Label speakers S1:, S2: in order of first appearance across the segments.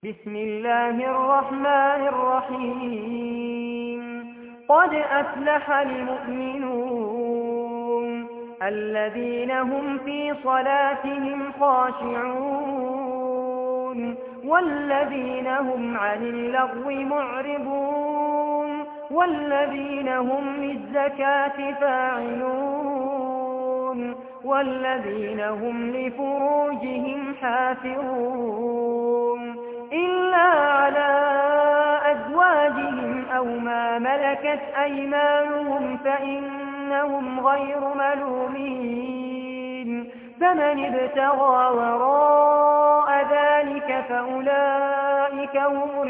S1: بسم الله الرحمن الرحيم قد أفلح المؤمنون الذين هم في صلاتهم خاشعون والذين هم عن اللغو معرضون والذين هم للزكاة فاعلون والذين هم لفروجهم حافظون إلا على أزواجهم أو ما ملكت أيمانهم فإنهم غير ملومين فمن ابتغى وراء ذلك فأولئك هم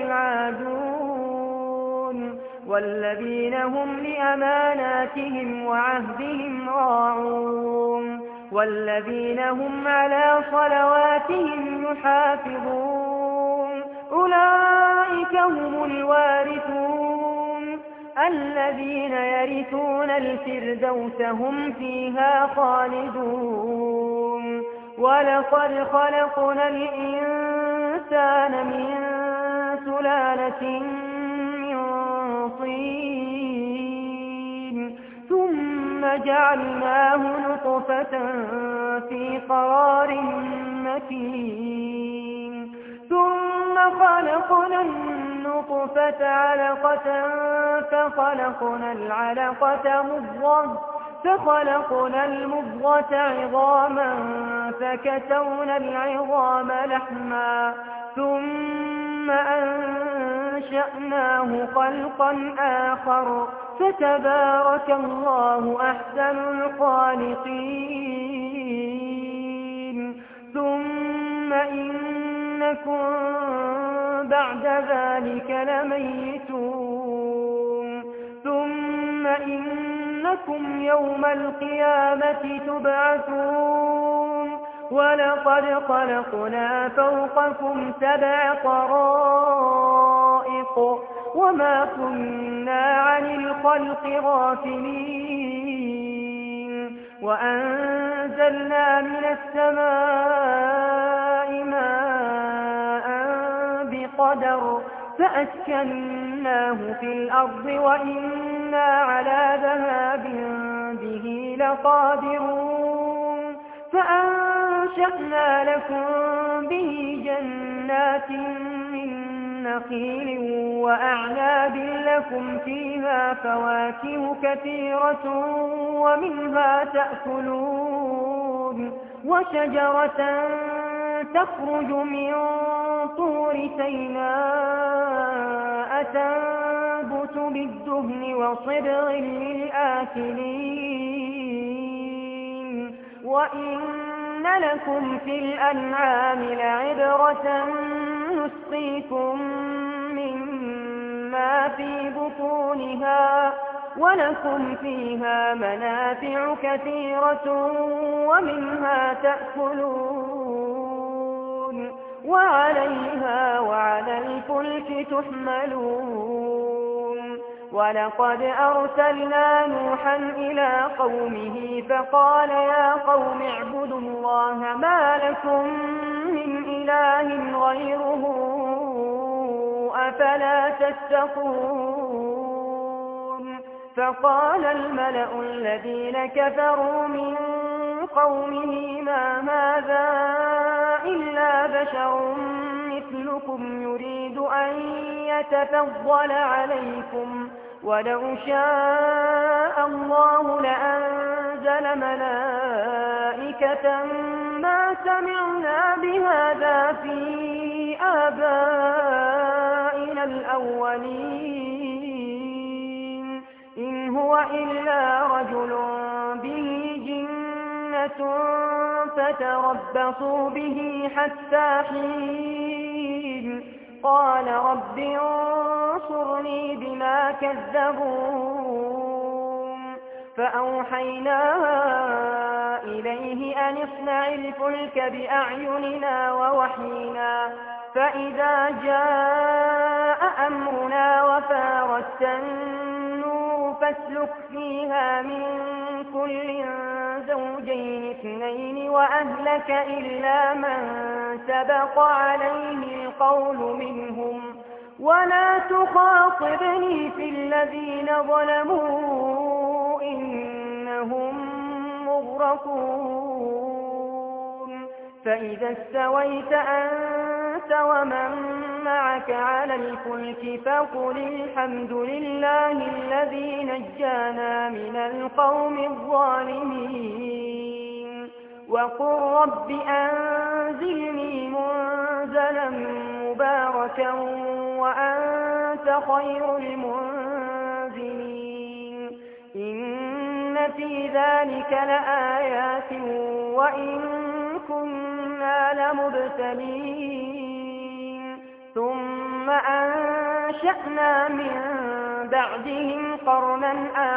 S1: العادون والذين هم لأماناتهم وعهدهم راعون والذين هم على صلواتهم يحافظون أولئك هم الوارثون الذين يرثون الفردوس هم فيها خالدون ولقد خلقنا الإنسان من سلالة من طين ثم جعلناه نطفة في قرار مكين ثم خلقنا النطفة علقة فخلقنا العلقة مضغة فخلقنا المضغة عظاما فكسونا العظام لحما ثم أنشأناه خلقا آخر فتبارك الله أحسن الخالقين ثم إنكم بعد ذلك لميتون ثم إنكم يوم القيامة تبعثون ولقد خلقنا فوقكم 7 طرائق وما كنا عن الخلق غافلين وأنزلنا من السماء ماء بقدر فأسكناه في الأرض وإنا على ذهاب به لقادرون فأنشأنا لكم به جنات من نخيل وأعناب لكم فيها فواكه كثيرة ومنها تأكلون وشجرة تخرج من طور سيناء تنبت بالدهن وصبغ للآكلين وإن لكم في الأنعام لعبرة نسقيكم مما في بطونها ولكم فيها منافع كثيرة ومنها تأكلون وعليها وعلى الفلك تحملون ولقد أرسلنا نوحا إلى قومه فقال يا قوم اعبدوا الله ما لكم من إله غيره أفلا تتقون فقال الملأ الذين كفروا من قومه ما هذا إلا بشر مثلكم يريد أن يتفضل عليكم ولو شاء الله لأنزل ملائكة ما سمعنا بهذا في آبائنا الأولين إن هو إلا رجل به جنة فتربصوا به حتى حين قال رب انصرني بما كذبون فأوحينا إليه أن اصنع الفلك بأعيننا ووحينا فإذا جاء أمرنا وفارت النور فاسلك فيها من كل زوجين اثنين وأهلك إلا من سبق عليه القول منهم ولا تخاطبني في الذين ظلموا إنهم مغرقون فإذا استويت أنت ومن معك على الفلك فقل الحمد لله الذي نجانا من القوم الظالمين وقل رب أنزلني منزلا مباركا وأنت خير المنزلين إن في ذلك لآيات وإن كنا لمبتلين ثم أنشأنا من بعدهم قرنا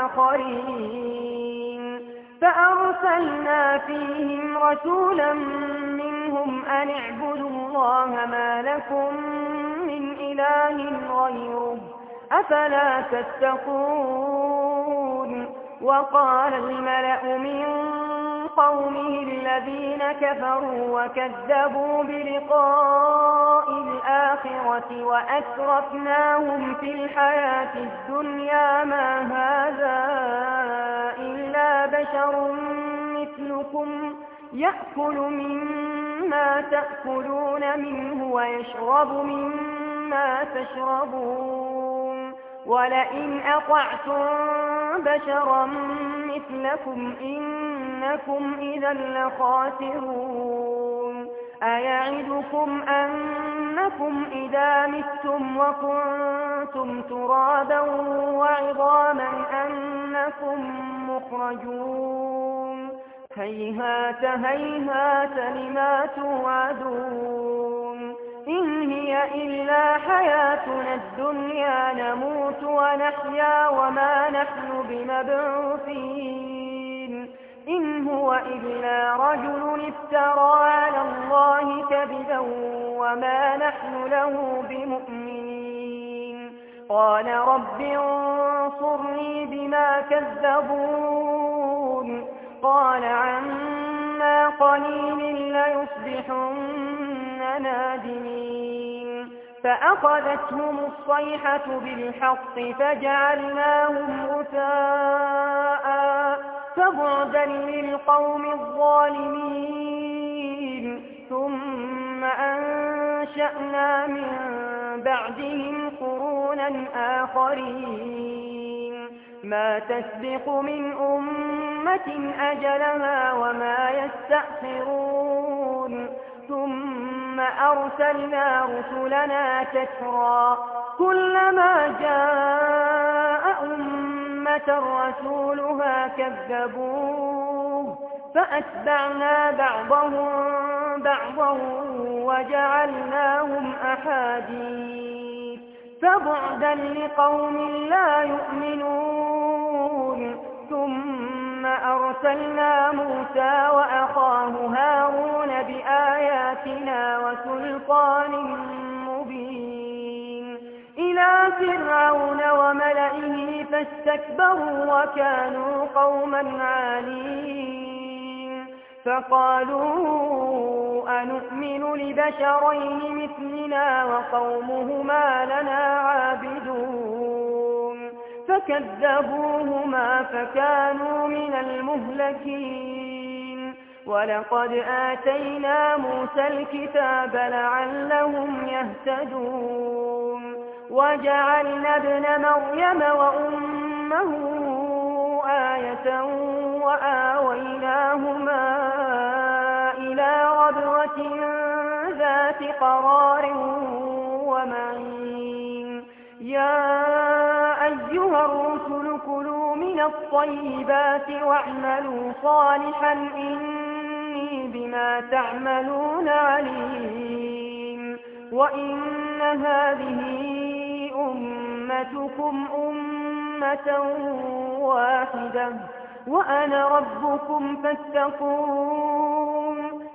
S1: آخرين فأرسلنا فيهم رسولا منهم أن اعبدوا الله ما لكم من إله غيره أفلا تتقون وقال الملأ من قومه الذين كفروا وكذبوا بلقاء الآخرة وأترفناهم في الحياة الدنيا ما هذا إلا بشر مثلكم يأكل مما تأكلون منه ويشرب مما تشربون ولئن أطعتم بشرا مثلكم إنكم إذا لخاسرون أيعدكم أنكم إذا متم وكنتم ترابا وعظاما أنكم مخرجون هيهات هيهات لما توعدون إن هي إلا حياتنا الدنيا نموت ونحيا وما نحن بمبعوثين إن هو إلا رجل افترى على الله كذبا وما نحن له بمؤمنين قال رب انصرني بما كذبون قال عما قليل ليصبحن نادمين فأخذتهم الصيحة بالحق فجعلناهم غثاء فبعدا للقوم الظالمين ثم أنشأنا من بعدهم قرونا آخرين ما تسبق من أمة أجلها وما يستأخرون ثم أرسلنا رسلنا تترى كلما جاء أمة رسولها كذبوه فأتبعنا بعضهم بعضا وجعلناهم أحاديث فبعدا لقوم لا يؤمنون ثم أرسلنا موسى وأخاه هارون بآياتنا وسلطان مبين إلى فرعون وملئه فاستكبروا وكانوا قوما عالين فقالوا أنؤمن لبشرين مثلنا وقومهما لنا عابدون فكذبوهما فكانوا من المهلكين ولقد آتينا موسى الكتاب لعلهم يهتدون وجعلنا ابن مريم وأمه آية وآويناهما إلى ربوة ذات قرار ومعين يا أيها الرسل كلوا من الطيبات واعملوا صالحا إني بما تعملون عليم وإن هذه أمتكم أمة واحدة وأنا ربكم فاتقون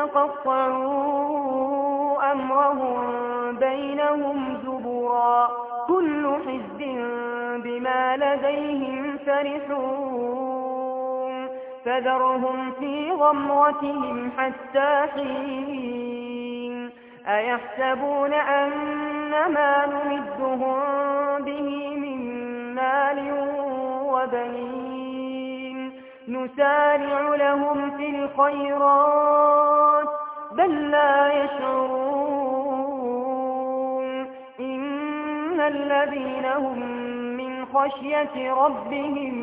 S1: فتقطعوا أمرهم بينهم زبرا كل حزب بما لديهم فرحون فذرهم في غمرتهم حتى حين أيحسبون أن ما نمدهم به من مال وبنين نسارع لهم في الخيرات بل لا يشعرون إن الذين هم من خشية ربهم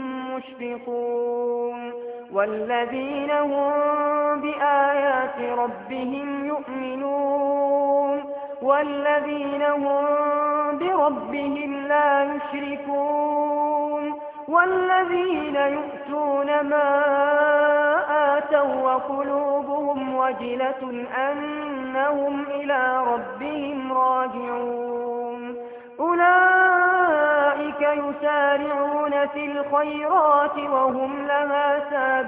S1: مشفقون والذين هم بآيات ربهم يؤمنون والذين هم بربهم لا يشركون والذين يؤتون ما آتوا وقلوبهم وجلة أنهم إلى ربهم راجعون أولئك يسارعون في الخيرات وهم لها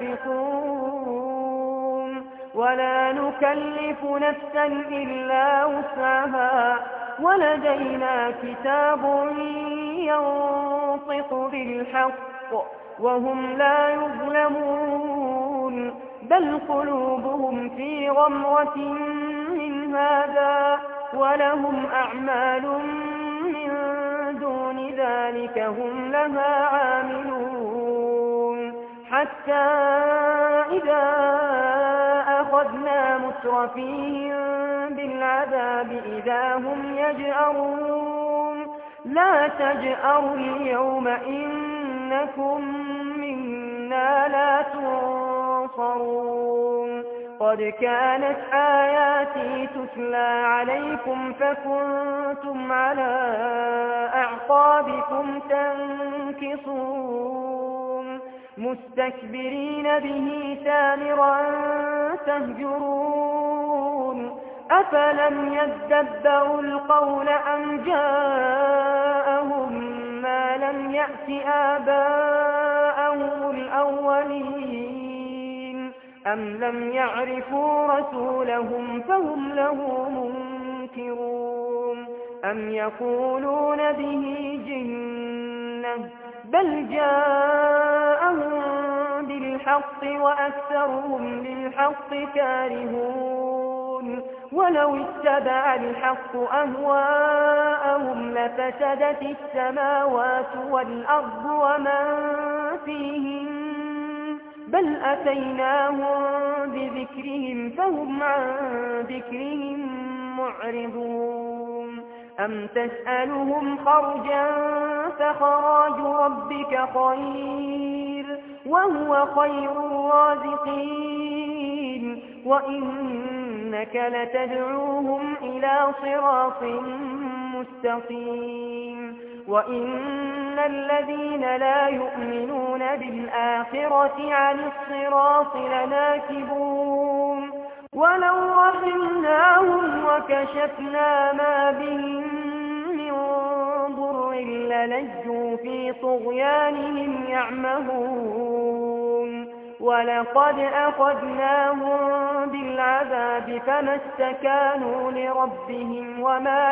S1: سابقون ولا نكلف نفسا إلا وسعها ولدينا كتاب ينطق بالحق وهم لا يظلمون بل قلوبهم في غمرة من هذا ولهم أعمال من دون ذلك هم لها عاملون حتى إذا أخذنا مترفيهم بالعذاب إذا هم يجأرون لا تجأروا اليوم إنكم منا لا تنصرون قد كانت آياتي تتلى عليكم فكنتم على أعقابكم تنكصون مستكبرين به سامرا تهجرون أفلم يدبروا القول أم جاءهم ما لم يأت آباءهم الأولين أم لم يعرفوا رسولهم فهم له منكرون أم يقولون به جنة بل جاءهم بالحق وأكثرهم للحق كارهون ولو اتبع الحق أهواءهم لفسدت السماوات والأرض ومن فيهن بل أتيناهم بذكرهم فهم عن ذكرهم معرضون أم تسألهم خرجا فخراج ربك خير وهو خير الرازقين وإنك لتدعوهم إلى صراط مستقيم وإن الذين لا يؤمنون بالآخرة عن الصراط لناكبون ولو رحمناهم وكشفنا ما بهم من ضر للجوا في طغيانهم يعمهون ولقد أخذناهم بالعذاب فما استكانوا لربهم وما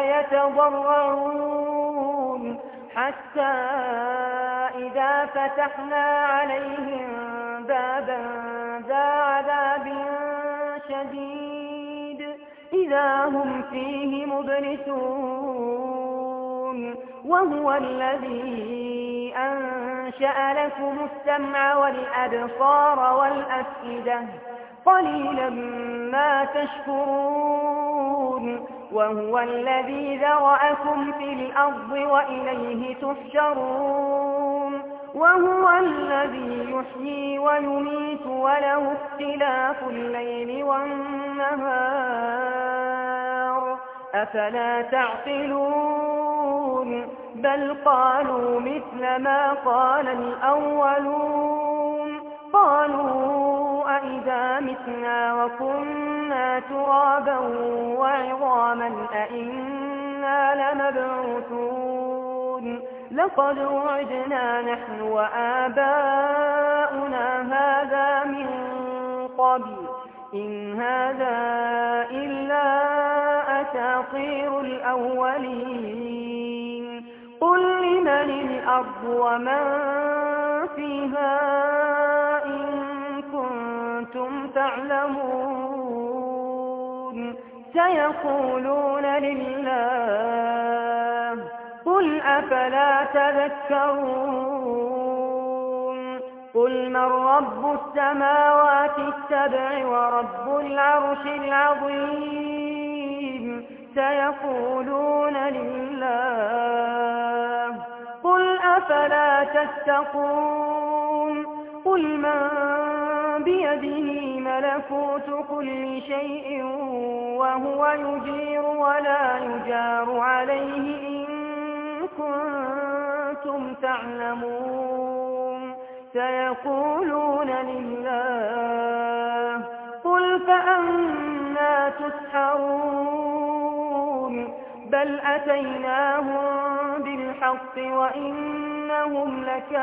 S1: يتضرعون حتى إذا فتحنا عليهم بابا ذا عذاب شديد إذا هم فيه مبلسون وهو الذي أنشأ لكم السمع والأبصار والأفئدة قليلا ما تشكرون وهو الذي ذرأكم في الأرض وإليه تحشرون وهو الذي يحيي ويميت وله اختلاف الليل والنهار أفلا تعقلون بل قالوا مثل ما قال الأولون قالوا أئذا متنا وكنا ترابا وعظاما أئنا لمبعوثون لقد وعدنا نحن وآباؤنا هذا من قبل إن هذا إلا أساطير الأولين قل لمن الأرض ومن فيها إن كنتم تعلمون سيقولون لله قل أفلا تذكرون قل من رب السماوات السبع ورب العرش العظيم سيقولون لله قل أفلا تتقون قل من بيده ملكوت كل شيء وهو يجير ولا يجار عليه إن كنتم تعلمون سيقولون لله قل فأنى تسحرون بل أتيناهم بالحق وإنهم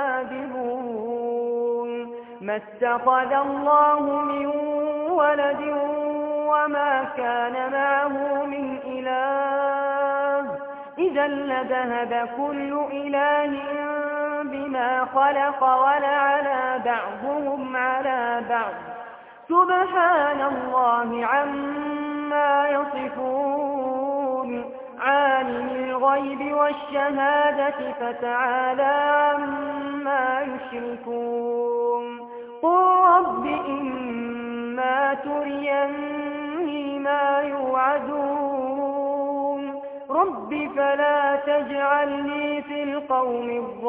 S1: لكاذبون ما اتخذ الله من ولد وما كان معه من إله إذا لذهب كل إله بما خلق ولعلى بعضهم على بعض سبحان الله عما يصفون عالم الغيب والشهادة فتعالى عما يشركون قل رب إما تريني ما يوعدون رب فلا تجعلني في القوم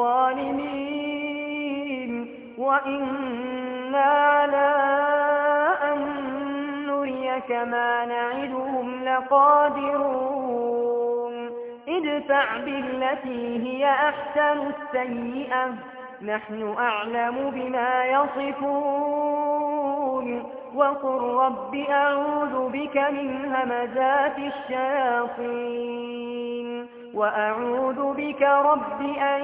S1: الظالمين وإنا على أن نريك ما نعدهم لقادرون ادفع بالتي هي أحسن السيئة نحن أعلم بما يصفون وقل رب أعوذ بك من همزات الشياطين وأعوذ بك رب أن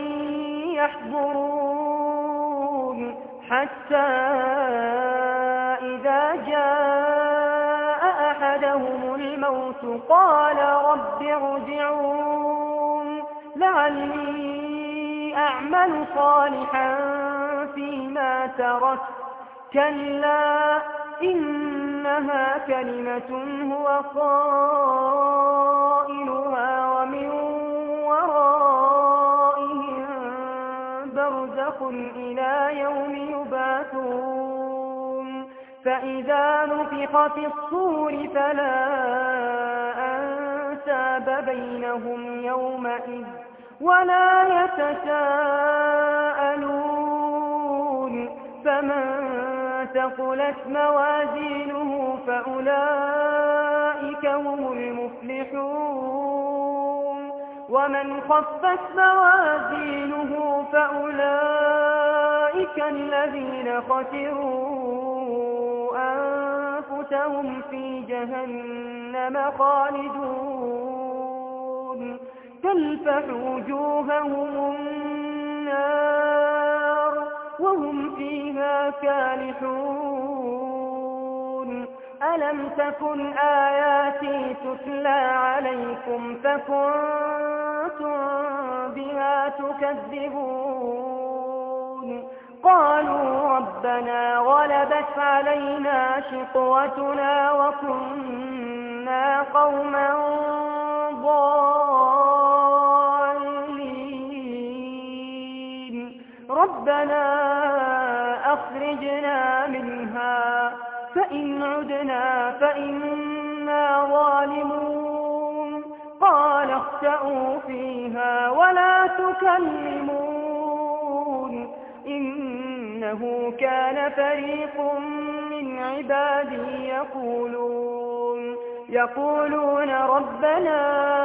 S1: يحضرون حتى إذا جاء أحدهم الموت قال رب ارجعون لعلي أعمل صالحا فيما تركت كلا إنها كلمة هو قائلها ومن ورائهم برزخ إلى يوم يبعثون فإذا نفخ في الصور فلا أنساب بينهم يومئذ ولا يتساءلون فمن ثقلت موازينه فأولئك هم المفلحون ومن خفت موازينه فأولئك الذين خسروا أنفسهم في جهنم خالدون تلفح وجوههم النار وهم فيها كالحون ألم تكن آياتي تتلى عليكم فكنتم بها تكذبون قالوا ربنا غلبت علينا شقوتنا وكنا قوما ضالين ربنا أخرجنا منها فإن عدنا فإنا ظالمون قال اخسئوا فيها ولا تكلمون إنه كان فريق من عبادي يقولون ربنا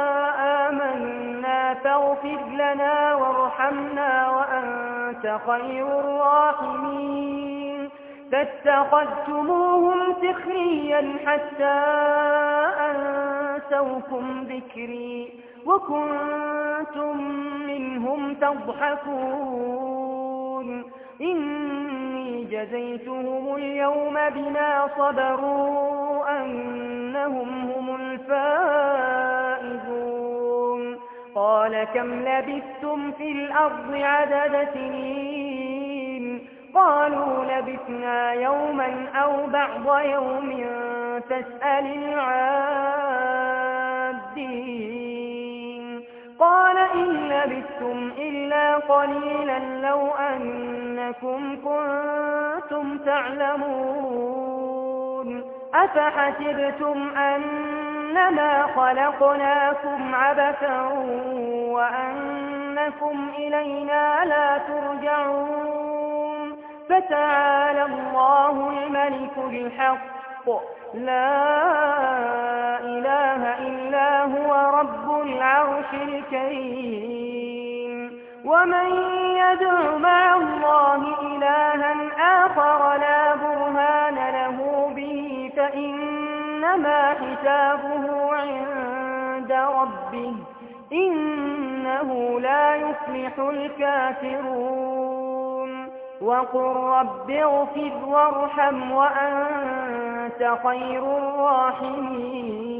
S1: آمنا فاغفر لنا وارحمنا وأنت خير الراحمين فاتخذتموهم سخريا حتى أنسوكم ذكري وكنتم منهم تضحكون إني جزيتهم اليوم بما صبروا أنهم هم الفائزون قال كم لبثتم في الأرض عدد سنين قالوا لبثنا يوما أو بعض يوم فاسأل العادين قال إن لبثتم إلا قليلا لو أنكم كنتم تعلمون أفحسبتم أنما خلقناكم عبثا وأنكم إلينا لا ترجعون فتعالى الله الملك الحق لا إله إلا هو رب العرش الكريم ومن يدع مع الله إلها آخر لا برهان له به فإنما حسابه عند ربه إنه لا يفلح الكافرون وقل رب اغفر وارحم وأنت خير الراحمين